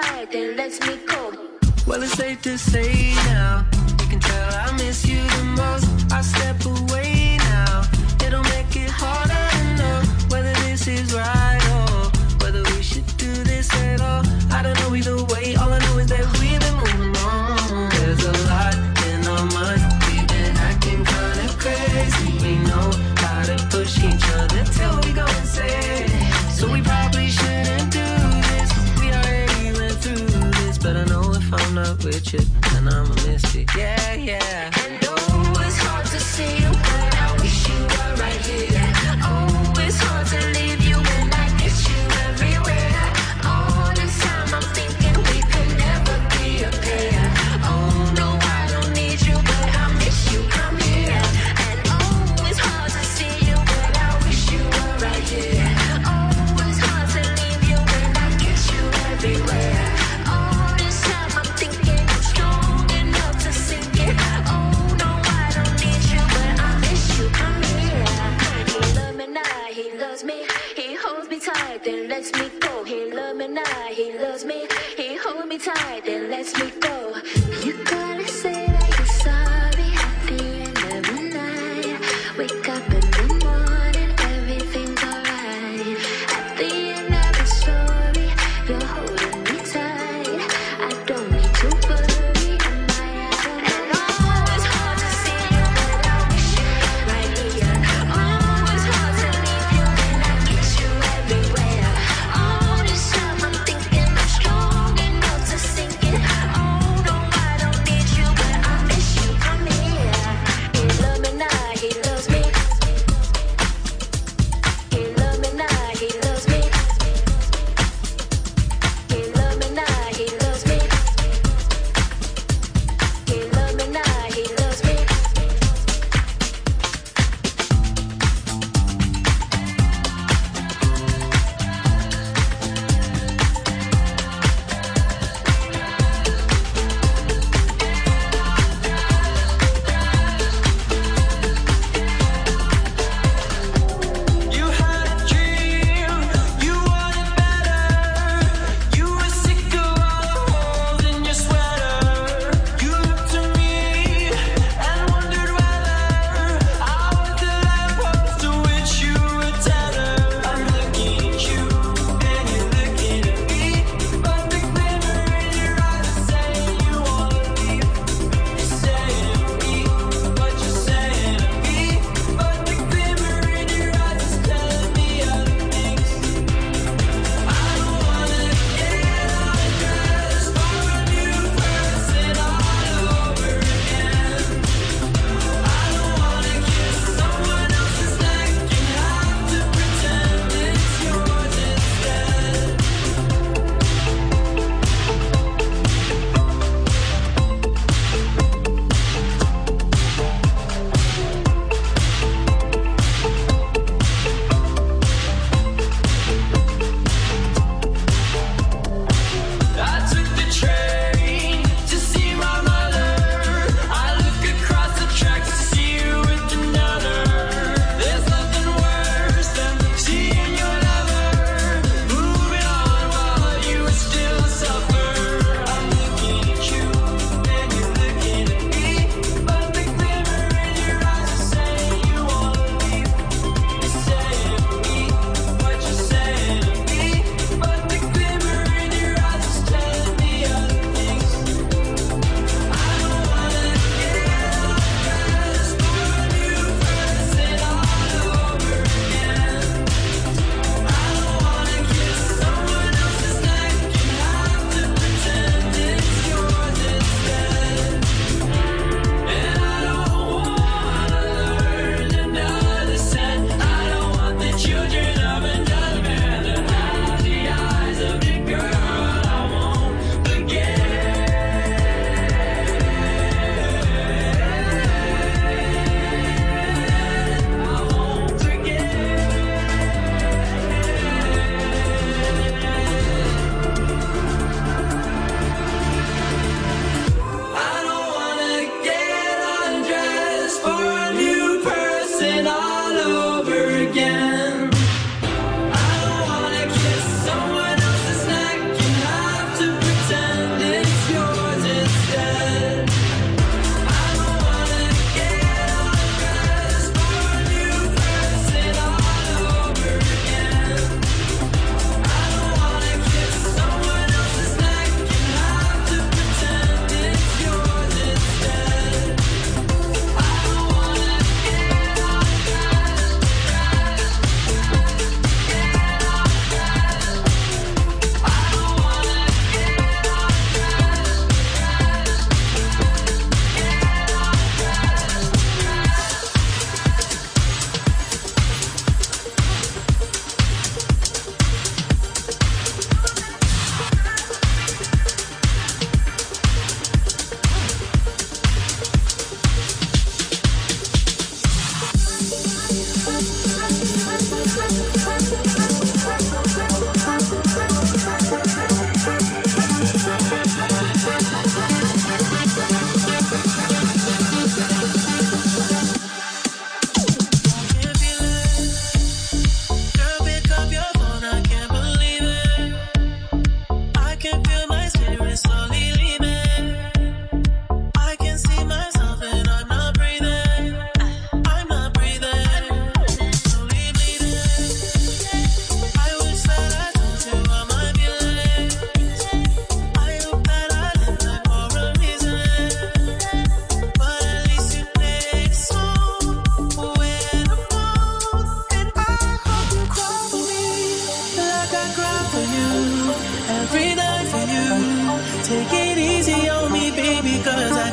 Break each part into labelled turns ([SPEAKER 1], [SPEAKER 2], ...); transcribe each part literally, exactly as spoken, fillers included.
[SPEAKER 1] tight, then lets me go.
[SPEAKER 2] Well, it's safe to say now, you can tell I miss you the most. I step away now, it'll make it harder to know whether this is right or whether we should do this at all. I don't know either way, all I know is that we've been moving on. There's a lot in our minds, we've been acting kind of crazy. We know how to push each other till we go insane. So we probably shouldn't do this, we already went through this. But I know if I'm not with you, then I'ma miss it, yeah, yeah.
[SPEAKER 1] And oh, it's hard to see you, but I wish you were right here. Oh, it's hard to leave you when I miss you everywhere. All this time I'm thinking we could never be a pair. Oh no, I don't need you, but I miss you, come here. And oh, it's hard to see you, but I wish you were right here. Oh, it's hard to leave you when I get you everywhere. All this time I'm thinking I'm strong enough to sink it. Oh no, I don't need you, but I miss you, come here. He loves me now, he loves me. He holds me tight, then lets me go. He loves me now, he loves me. He holds me tight, then lets me go. You gotta say that you're sorry at the end of the night. Wake up in the morning, everything's alright. At the end of the story, you're holding me tight. I don't need to worry, am I out? And oh, it's hard to see you, but I wish you were right here. Oh, it's hard to leave you when I get you everywhere. All this time I'm thinking I'm strong enough to sink it. Oh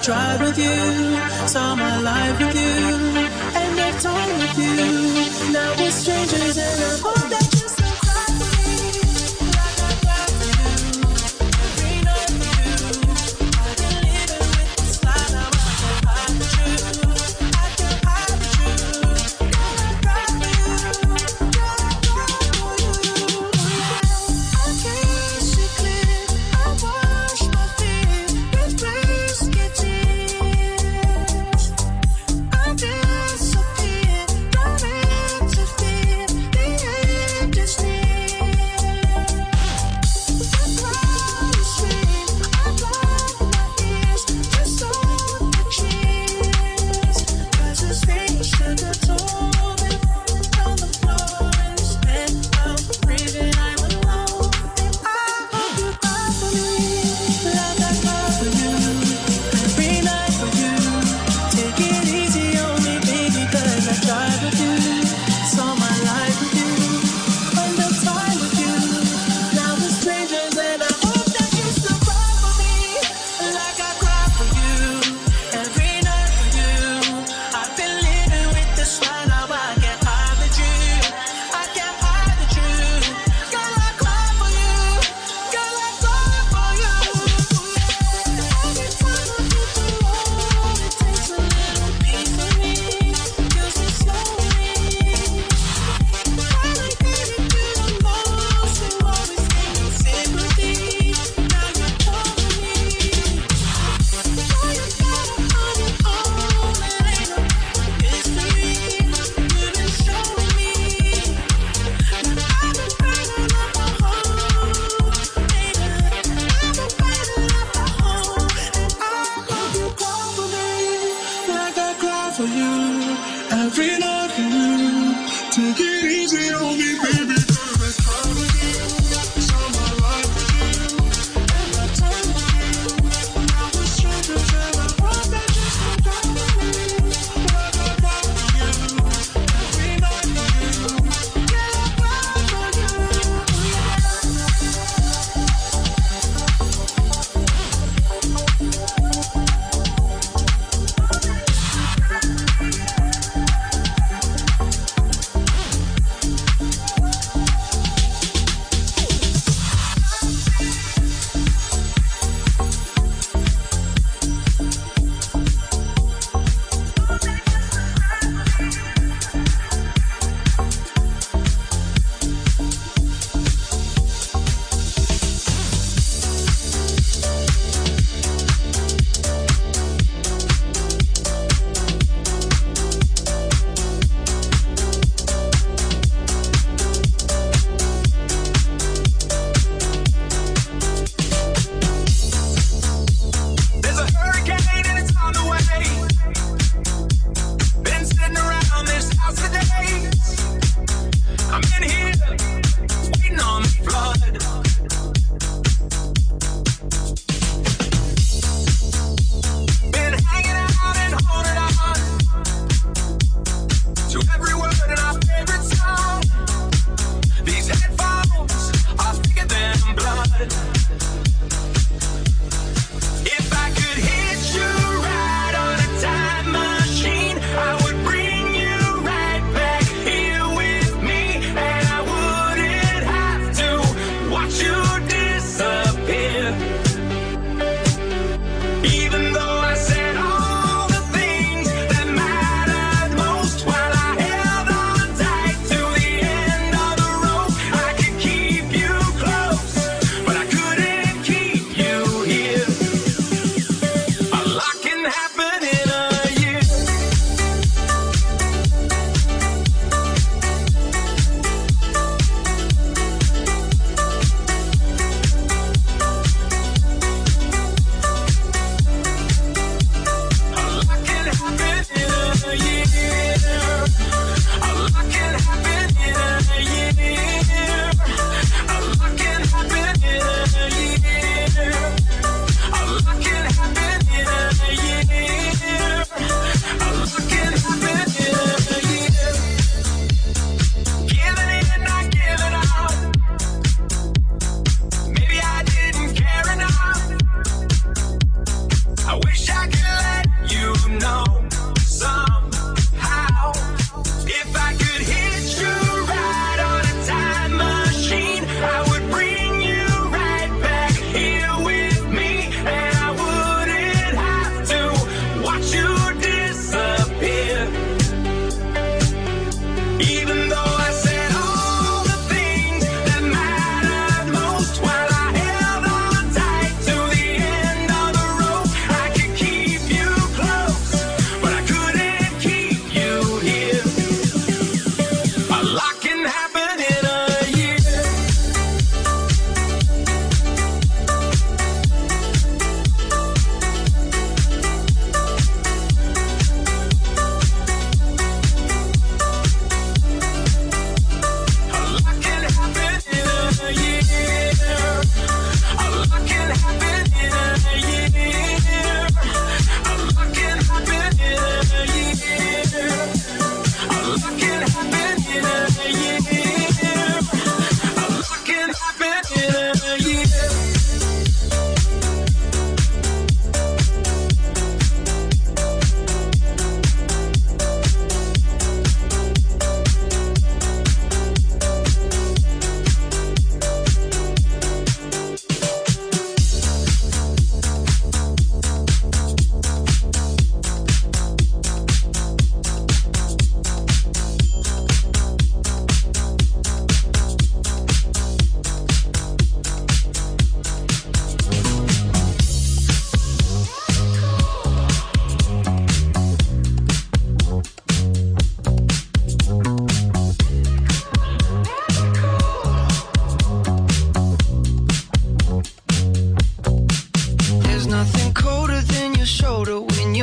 [SPEAKER 2] tried with you, saw my life with you, and I've talked with you. Now we're strangers and I hope that you still cry for me, like I cry for you, every night for you. I can live it with this lie, now I can't hide the truth, I can't hide the truth. Now I cry for you, now I cry for you. I can't see clear, I wash my fear with risky tears. I disappear, don't interfere, the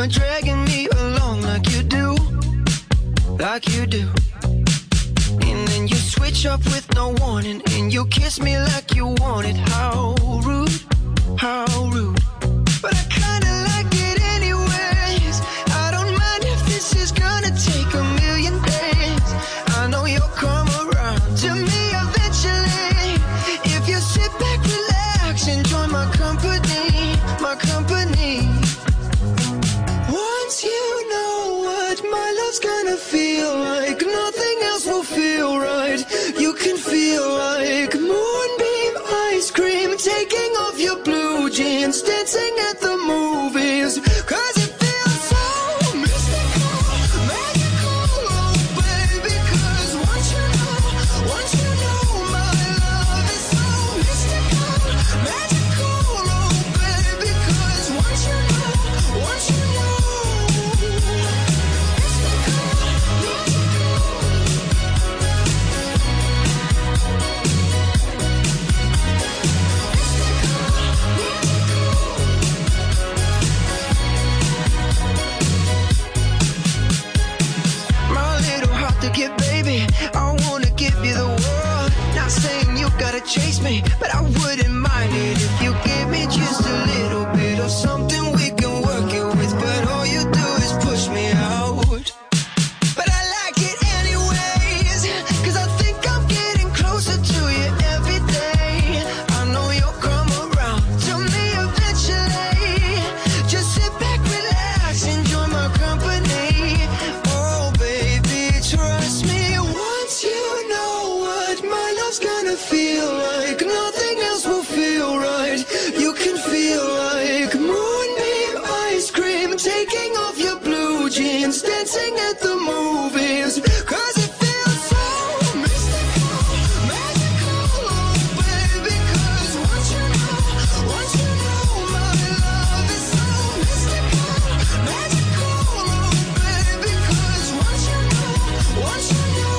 [SPEAKER 2] you're dragging me along like you do, like you do. And then you switch up with no warning, and you kiss me like you want it. How rude, how rude. But I kinda like it anyways. I don't mind if this is gonna take a million days. I know you'll come around to me eventually. If you sit back, relax, enjoy my company, my company. Once you know what my love's gonna feel like, nothing else will feel right. You can feel like moonbeam ice cream, taking off your blue jeans, dancing at the movies. Cause it feels so mystical, magical, oh baby. Cause once you know, once you know my love is so mystical, magical, oh baby. Cause once you know, once you know, mystical, magical. My little heart to give, baby, I wanna give you the world. Not saying you gotta chase me, but I wouldn't mind it if you give me just a little bit of something we can work it with. But all you do is push me out. But I like it anyways, cause I think I'm getting closer to you every day. I know you'll come around to me eventually. Just sit back, relax, enjoy my company. Oh baby, trust me. Once you know what my love's gonna feel like, nothing else will feel right. You can feel like moonbeam ice cream, taking off your blue jeans, dancing at the movies. Cause it feels so mystical, magical, oh baby. Cause once you know, once you know my love is so mystical, magical, oh baby. Cause once you know, once you know,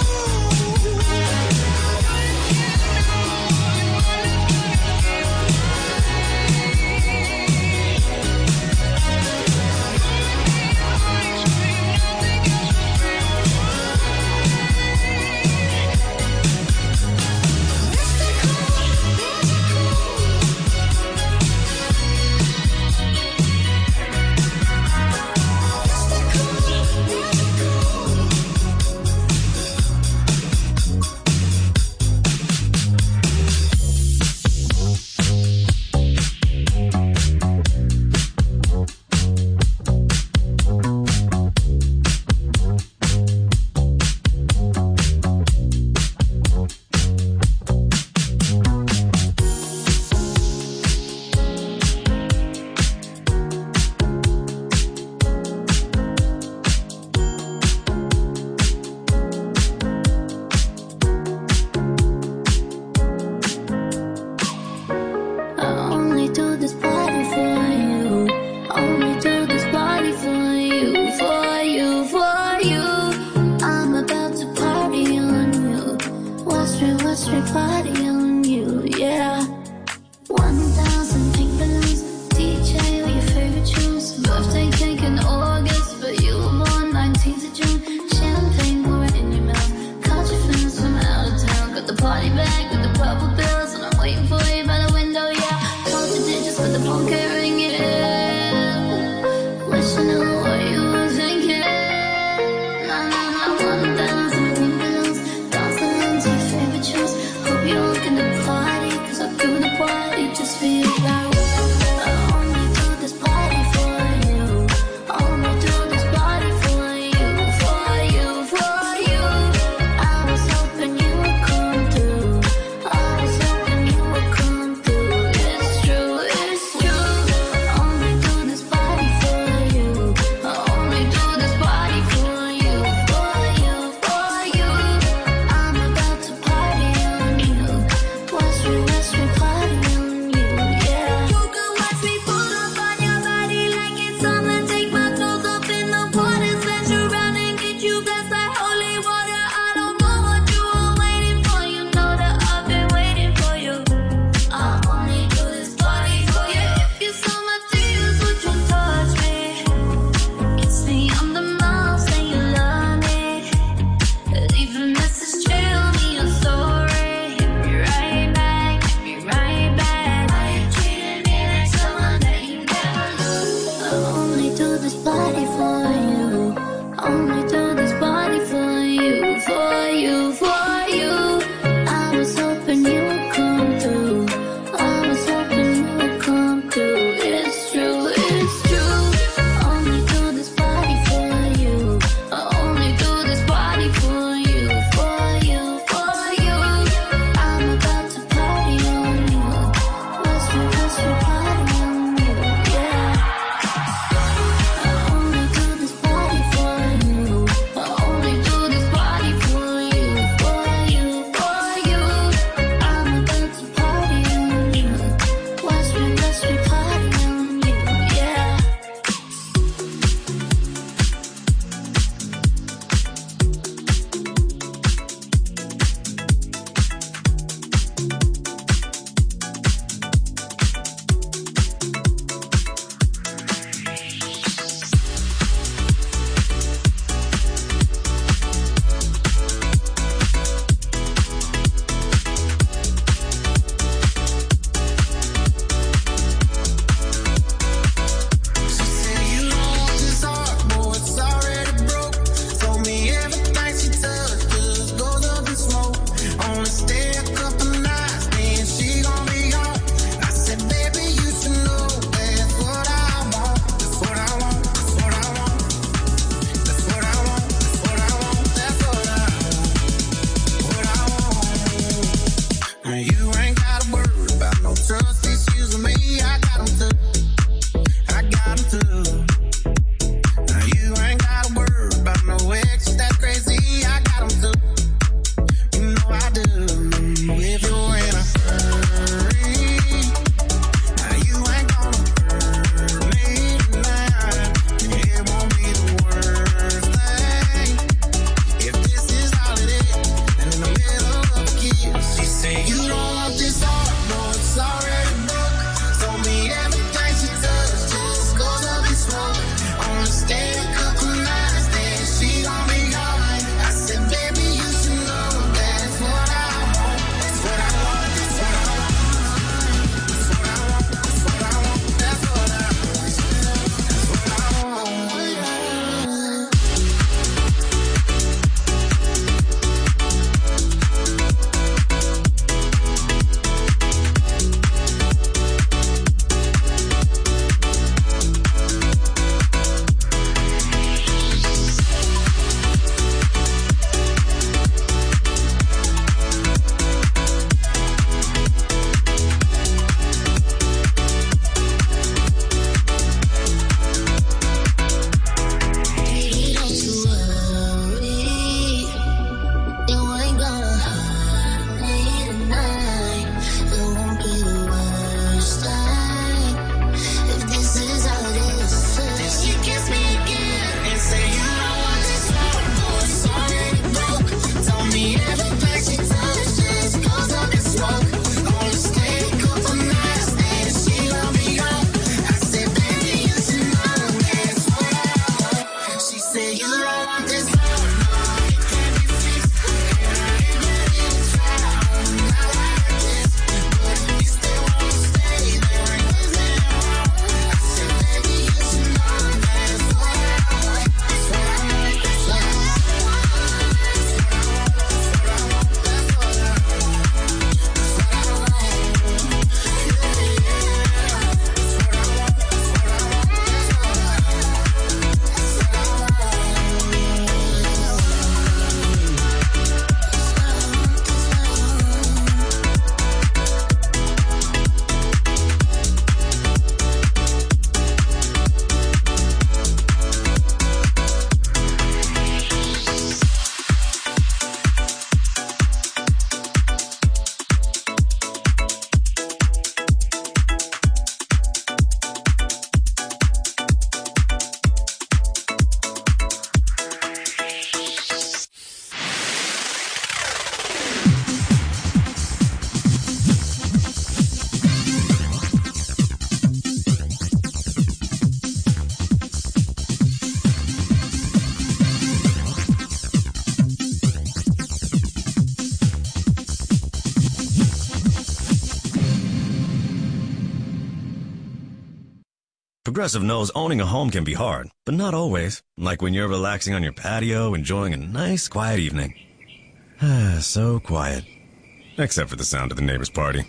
[SPEAKER 3] Progressive knows owning a home can be hard, but not always. Like when you're relaxing on your patio, enjoying a nice, quiet evening. So quiet. Except for the sound of the neighbor's party.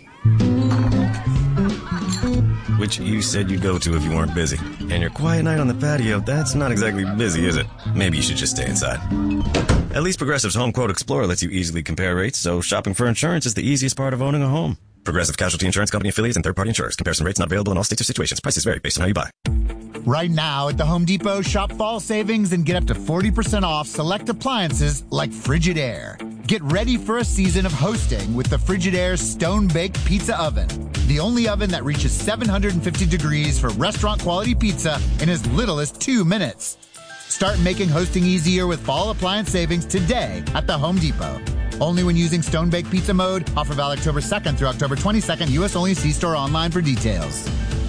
[SPEAKER 3] Which you said you'd go to if you weren't busy. And your quiet night on the patio, that's not exactly busy, is it? Maybe you should just stay inside. At least Progressive's Home Quote Explorer lets you easily compare rates, so shopping for insurance is the easiest part of owning a home. Progressive Casualty Insurance Company affiliates and third-party insurers. Comparison rates not available in all states or situations. Prices vary based on how you buy.
[SPEAKER 4] Right now at the Home Depot, shop fall savings and get up to forty percent off select appliances like Frigidaire. Get ready for a season of hosting with the Frigidaire Stone Baked Pizza Oven. The only oven that reaches seven hundred fifty degrees for restaurant-quality pizza in as little as two minutes. Start making hosting easier with fall appliance savings today at the Home Depot. Only when using Stone Baked Pizza mode. Offer valid October second through October twenty-second. U S only. See store online for details.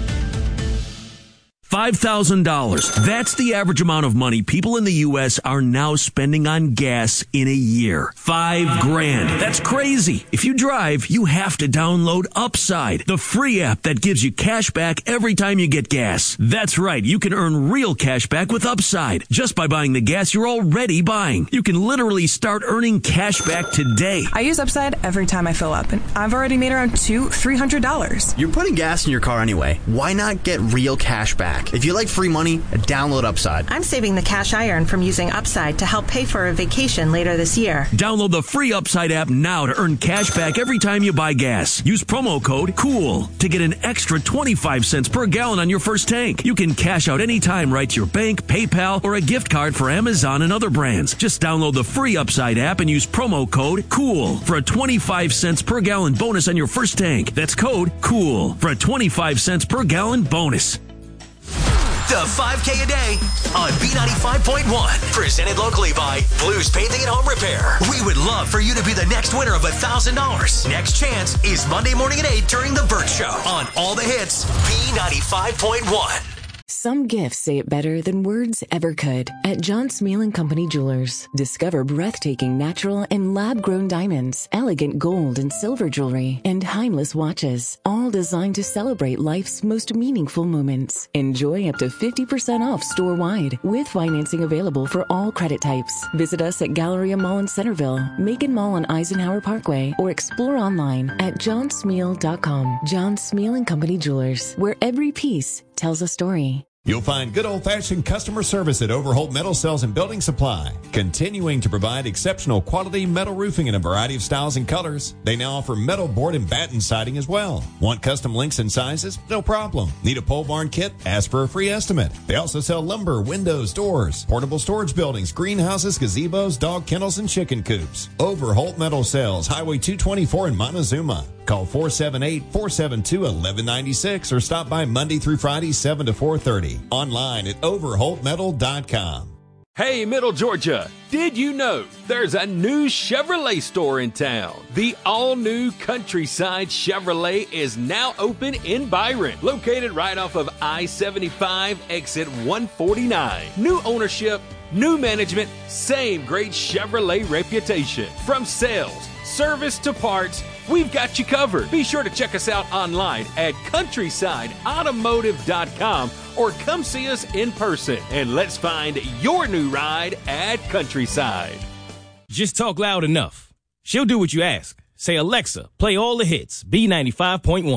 [SPEAKER 5] five thousand dollars. That's the average amount of money people in the U S are now spending on gas in a year. Five grand. That's crazy. If you drive, you have to download Upside, the free app that gives you cash back every time you get gas. That's right. You can earn real cash back with Upside just by buying the gas you're already buying. You can literally start earning cash back today.
[SPEAKER 6] I use Upside every time I fill up, and I've already made around two, three hundred dollars.
[SPEAKER 7] You're putting gas in your car anyway. Why not get real cash back? If you like free money, download Upside.
[SPEAKER 8] I'm saving the cash I earn from using Upside to help pay for a vacation later this year.
[SPEAKER 5] Download the free Upside app now to earn cash back every time you buy gas. Use promo code COOL to get an extra twenty-five cents per gallon on your first tank. You can cash out anytime right to your bank, PayPal, or a gift card for Amazon and other brands. Just download the free Upside app and use promo code COOL for a twenty-five cents per gallon bonus on your first tank. That's code COOL for a twenty-five cents per gallon bonus.
[SPEAKER 9] The five K a day on B ninety-five point one. Presented locally by Blues Painting and Home Repair. We would love for you to be the next winner of one thousand dollars. Next chance is Monday morning at eight during The Burt Show on All the Hits, B ninety-five point one.
[SPEAKER 10] Some gifts say it better than words ever could. At John Smeal and Company Jewelers, discover breathtaking natural and lab-grown diamonds, elegant gold and silver jewelry, and timeless watches, all designed to celebrate life's most meaningful moments. Enjoy up to fifty percent off store-wide, with financing available for all credit types. Visit us at Galleria Mall in Centerville, Macon Mall on Eisenhower Parkway, or explore online at john smeal dot com. John Smeal and Company Jewelers, where every piece tells a story.
[SPEAKER 11] You'll find good old-fashioned customer service at Overholt Metal Sales and Building Supply, continuing to provide exceptional quality metal roofing in a variety of styles and colors. They now offer metal board and batten siding as well. Want custom lengths and sizes? No problem. Need a pole barn kit? Ask for a free estimate. They also sell lumber, windows, doors, portable storage buildings, greenhouses, gazebos, dog kennels, and chicken coops. Overholt Metal Sales, Highway two twenty-four in Montezuma. Call four seven eight, four seven two, one one nine six or stop by Monday through Friday, seven to four thirty. Online at overholt metal dot com.
[SPEAKER 12] Hey, Middle Georgia, did you know there's a new Chevrolet store in town? The all-new Countryside Chevrolet is now open in Byron, located right off of I seventy-five, exit one forty-nine. New ownership, new management, same great Chevrolet reputation. From sales, service to parts, we've got you covered. Be sure to check us out online at countryside automotive dot com or come see us in person, and let's find your new ride at Countryside.
[SPEAKER 13] Just talk loud enough. She'll do what you ask. Say, Alexa, play all the hits, B ninety-five point one.